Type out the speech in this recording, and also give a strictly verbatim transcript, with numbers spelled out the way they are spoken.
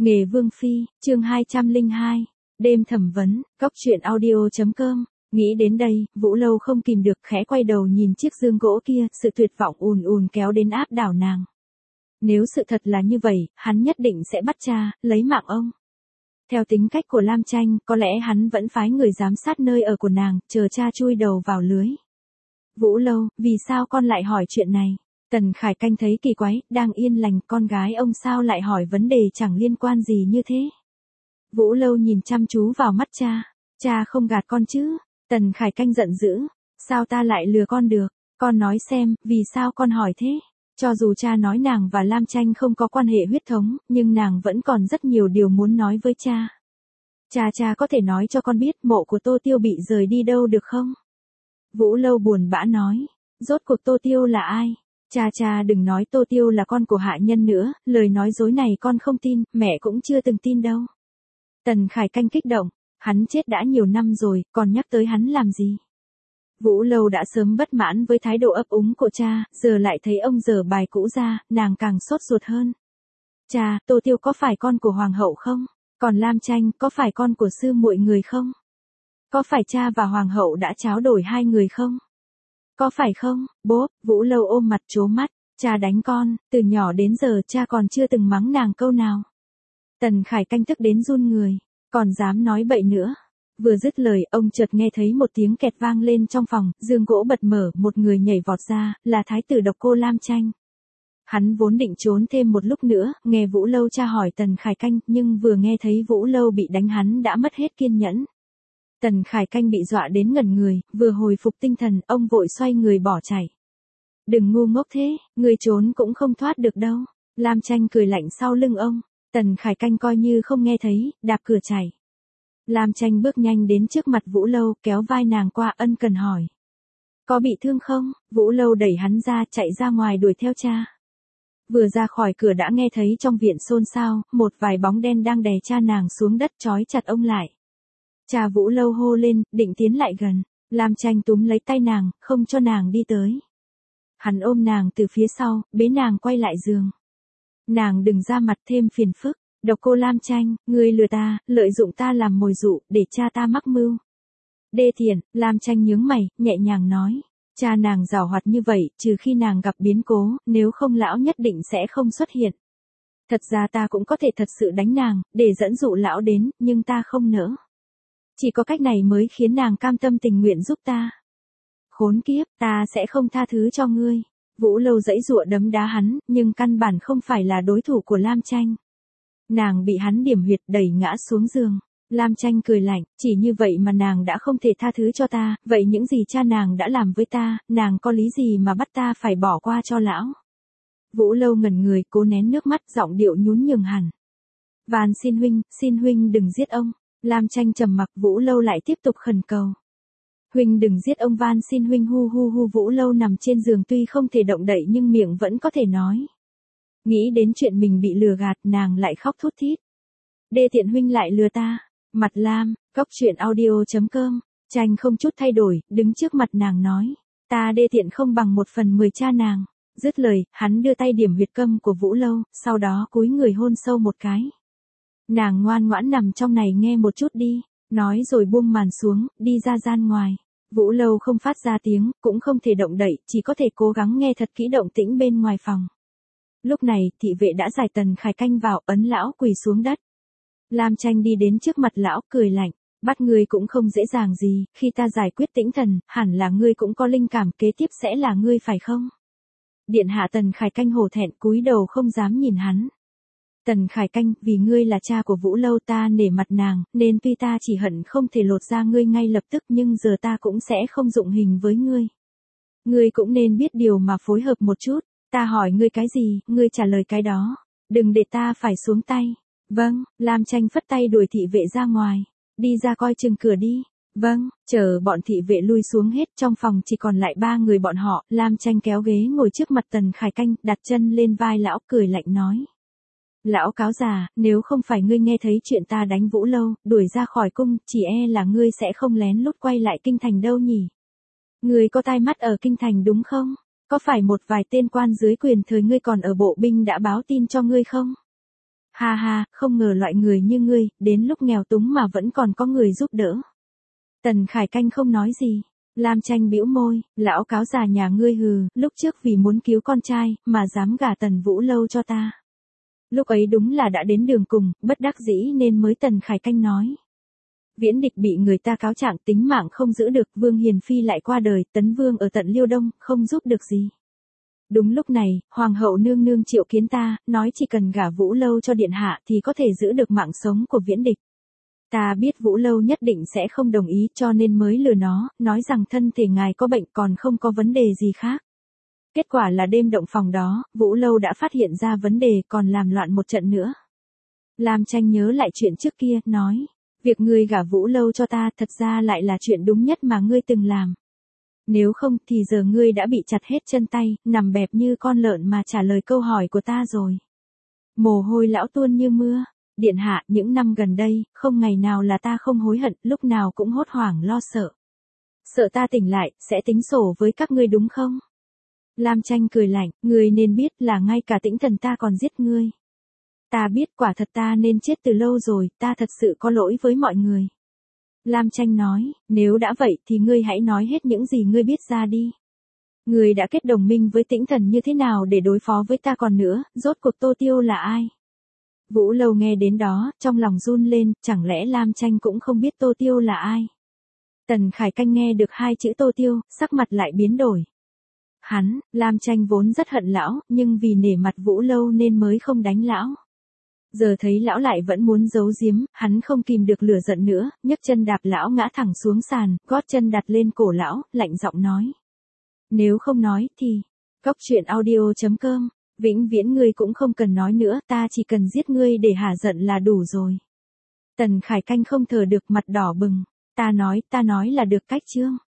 Nghề Vương Phi, chương hai trăm lẻ hai, đêm thẩm vấn, cóc truyện audio.com. Nghĩ đến đây, Vũ Lâu không kìm được khẽ quay đầu nhìn chiếc giường gỗ kia, sự tuyệt vọng ùn ùn kéo đến áp đảo nàng. Nếu sự thật là như vậy, hắn nhất định sẽ bắt cha, lấy mạng ông. Theo tính cách của Lam Tranh, có lẽ hắn vẫn phái người giám sát nơi ở của nàng, chờ cha chui đầu vào lưới. Vũ Lâu, vì sao con lại hỏi chuyện này? Tần Khải Canh thấy kỳ quái, đang yên lành, con gái ông sao lại hỏi vấn đề chẳng liên quan gì như thế? Vũ Lâu nhìn chăm chú vào mắt cha, cha không gạt con chứ? Tần Khải Canh giận dữ, sao ta lại lừa con được? Con nói xem, vì sao con hỏi thế? Cho dù cha nói nàng và Lam Tranh không có quan hệ huyết thống, nhưng nàng vẫn còn rất nhiều điều muốn nói với cha. Cha cha có thể nói cho con biết mộ của Tô Tiêu bị rời đi đâu được không? Vũ Lâu buồn bã nói, rốt cuộc Tô Tiêu là ai? Cha cha đừng nói Tô Tiêu là con của hạ nhân nữa, lời nói dối này con không tin, mẹ cũng chưa từng tin đâu. Tần Khải Canh kích động, hắn chết đã nhiều năm rồi, còn nhắc tới hắn làm gì? Vũ Lâu đã sớm bất mãn với thái độ ấp úng của cha, giờ lại thấy ông giở bài cũ ra, nàng càng sốt ruột hơn. Cha, Tô Tiêu có phải con của hoàng hậu không? Còn Lam Tranh có phải con của sư muội người không? Có phải cha và hoàng hậu đã tráo đổi hai người không? Có phải không, bố? Vũ Lâu ôm mặt trố mắt, cha đánh con, từ nhỏ đến giờ cha còn chưa từng mắng nàng câu nào. Tần Khải Canh tức đến run người, còn dám nói bậy nữa. Vừa dứt lời, ông chợt nghe thấy một tiếng kẹt vang lên trong phòng, giường gỗ bật mở, một người nhảy vọt ra, là thái tử độc cô Lam Tranh. Hắn vốn định trốn thêm một lúc nữa, nghe Vũ Lâu tra hỏi Tần Khải Canh, nhưng vừa nghe thấy Vũ Lâu bị đánh hắn đã mất hết kiên nhẫn. Tần Khải Canh bị dọa đến ngẩn người, vừa hồi phục tinh thần, ông vội xoay người bỏ chạy. Đừng ngu ngốc thế, người trốn cũng không thoát được đâu. Lam Tranh cười lạnh sau lưng ông. Tần Khải Canh coi như không nghe thấy, đạp cửa chạy. Lam Tranh bước nhanh đến trước mặt Vũ Lâu, kéo vai nàng qua, ân cần hỏi. Có bị thương không? Vũ Lâu đẩy hắn ra, chạy ra ngoài đuổi theo cha. Vừa ra khỏi cửa đã nghe thấy trong viện xôn xao, một vài bóng đen đang đè cha nàng xuống đất trói chặt ông lại. Cha Vũ Lâu hô lên, định tiến lại gần. Lam Tranh túm lấy tay nàng, không cho nàng đi tới. Hắn ôm nàng từ phía sau, bế nàng quay lại giường. Nàng đừng ra mặt thêm phiền phức. Độc cô Lam Tranh, ngươi lừa ta, lợi dụng ta làm mồi dụ, để cha ta mắc mưu. Đê tiện, Lam Tranh nhướng mày, nhẹ nhàng nói. Cha nàng giàu hoạt như vậy, trừ khi nàng gặp biến cố, nếu không lão nhất định sẽ không xuất hiện. Thật ra ta cũng có thể thật sự đánh nàng, để dẫn dụ lão đến, nhưng ta không nỡ. Chỉ có cách này mới khiến nàng cam tâm tình nguyện giúp ta. Khốn kiếp, ta sẽ không tha thứ cho ngươi. Vũ Lâu giãy giụa đấm đá hắn, nhưng căn bản không phải là đối thủ của Lam Tranh. Nàng bị hắn điểm huyệt đẩy ngã xuống giường. Lam Tranh cười lạnh, chỉ như vậy mà nàng đã không thể tha thứ cho ta, vậy những gì cha nàng đã làm với ta, nàng có lý gì mà bắt ta phải bỏ qua cho lão? Vũ Lâu ngẩn người, cố nén nước mắt, giọng điệu nhún nhường hẳn. Van xin huynh, xin huynh đừng giết ông. Lam Tranh trầm mặc, Vũ Lâu lại tiếp tục khẩn cầu. Huynh đừng giết ông, van xin huynh, hu hu hu. Vũ Lâu nằm trên giường tuy không thể động đậy nhưng miệng vẫn có thể nói. Nghĩ đến chuyện mình bị lừa gạt, nàng lại khóc thút thít. Đê tiện, huynh lại lừa ta. Mặt Lam, cóc truyện audio.com. Tranh không chút thay đổi, đứng trước mặt nàng nói. Ta đê tiện không bằng một phần mười cha nàng. Dứt lời, hắn đưa tay điểm huyệt câm của Vũ Lâu, sau đó cúi người hôn sâu một cái. Nàng ngoan ngoãn nằm trong này nghe một chút đi. Nói rồi buông màn xuống, đi ra gian ngoài. Vũ Lâu không phát ra tiếng, cũng không thể động đậy, chỉ có thể cố gắng nghe thật kỹ động tĩnh bên ngoài phòng. Lúc này, thị vệ đã giải Tần Khải Canh vào, ấn lão quỳ xuống đất. Lam Tranh đi đến trước mặt lão, cười lạnh. Bắt ngươi cũng không dễ dàng gì, khi ta giải quyết tĩnh thần, hẳn là ngươi cũng có linh cảm kế tiếp sẽ là ngươi phải không? Điện hạ. Tần Khải Canh hổ thẹn cúi đầu không dám nhìn hắn. Tần Khải Canh, vì ngươi là cha của Vũ Lâu ta nể mặt nàng, nên tuy ta chỉ hận không thể lột ra ngươi ngay lập tức nhưng giờ ta cũng sẽ không dụng hình với ngươi. Ngươi cũng nên biết điều mà phối hợp một chút. Ta hỏi ngươi cái gì, ngươi trả lời cái đó. Đừng để ta phải xuống tay. Vâng, Lam Tranh phất tay đuổi thị vệ ra ngoài. Đi ra coi chừng cửa đi. Vâng, chờ bọn thị vệ lui xuống hết, trong phòng chỉ còn lại ba người bọn họ. Lam Tranh kéo ghế ngồi trước mặt Tần Khải Canh, đặt chân lên vai lão, cười lạnh nói. Lão cáo già, nếu không phải ngươi nghe thấy chuyện ta đánh Vũ Lâu, đuổi ra khỏi cung, chỉ e là ngươi sẽ không lén lút quay lại kinh thành đâu nhỉ. Ngươi có tai mắt ở kinh thành đúng không? Có phải một vài tên quan dưới quyền thời ngươi còn ở bộ binh đã báo tin cho ngươi không? Ha ha, không ngờ loại người như ngươi, đến lúc nghèo túng mà vẫn còn có người giúp đỡ. Tần Khải Canh không nói gì. Lam Tranh bĩu môi, lão cáo già nhà ngươi hừ, lúc trước vì muốn cứu con trai, mà dám gả Tần Vũ Lâu cho ta. Lúc ấy đúng là đã đến đường cùng, bất đắc dĩ nên mới Tần Khải Canh nói. Viễn Địch bị người ta cáo trạng tính mạng không giữ được, Vương Hiền Phi lại qua đời, Tấn Vương ở tận Liêu Đông, không giúp được gì. Đúng lúc này, Hoàng hậu nương nương triệu kiến ta, nói chỉ cần gả Vũ Lâu cho điện hạ thì có thể giữ được mạng sống của Viễn Địch. Ta biết Vũ Lâu nhất định sẽ không đồng ý cho nên mới lừa nó, nói rằng thân thể ngài có bệnh còn không có vấn đề gì khác. Kết quả là đêm động phòng đó, Vũ Lâu đã phát hiện ra vấn đề còn làm loạn một trận nữa. Lam Tranh nhớ lại chuyện trước kia, nói, việc ngươi gả Vũ Lâu cho ta thật ra lại là chuyện đúng nhất mà ngươi từng làm. Nếu không thì giờ ngươi đã bị chặt hết chân tay, nằm bẹp như con lợn mà trả lời câu hỏi của ta rồi. Mồ hôi lão tuôn như mưa. Điện hạ, những năm gần đây, không ngày nào là ta không hối hận, lúc nào cũng hốt hoảng lo sợ. Sợ ta tỉnh lại, sẽ tính sổ với các ngươi đúng không? Lam Tranh cười lạnh, ngươi nên biết là ngay cả Tĩnh Thần ta còn giết ngươi. Ta biết quả thật ta nên chết từ lâu rồi, ta thật sự có lỗi với mọi người. Lam Tranh nói, nếu đã vậy thì ngươi hãy nói hết những gì ngươi biết ra đi. Ngươi đã kết đồng minh với Tĩnh Thần như thế nào để đối phó với ta còn nữa, rốt cuộc Tô Tiêu là ai? Vũ Lâu nghe đến đó, trong lòng run lên, chẳng lẽ Lam Tranh cũng không biết Tô Tiêu là ai? Tần Khải Canh nghe được hai chữ Tô Tiêu, sắc mặt lại biến đổi. Hắn, Lam Tranh vốn rất hận lão, nhưng vì nể mặt Vũ Lâu nên mới không đánh lão. Giờ thấy lão lại vẫn muốn giấu giếm, hắn không kìm được lửa giận nữa, nhấc chân đạp lão ngã thẳng xuống sàn, gót chân đặt lên cổ lão, lạnh giọng nói. Nếu không nói, thì... Cóc truyện audio chấm com, vĩnh viễn ngươi cũng không cần nói nữa, ta chỉ cần giết ngươi để hả giận là đủ rồi. Tần Khải Canh không thở được, mặt đỏ bừng. Ta nói, ta nói là được cách chương.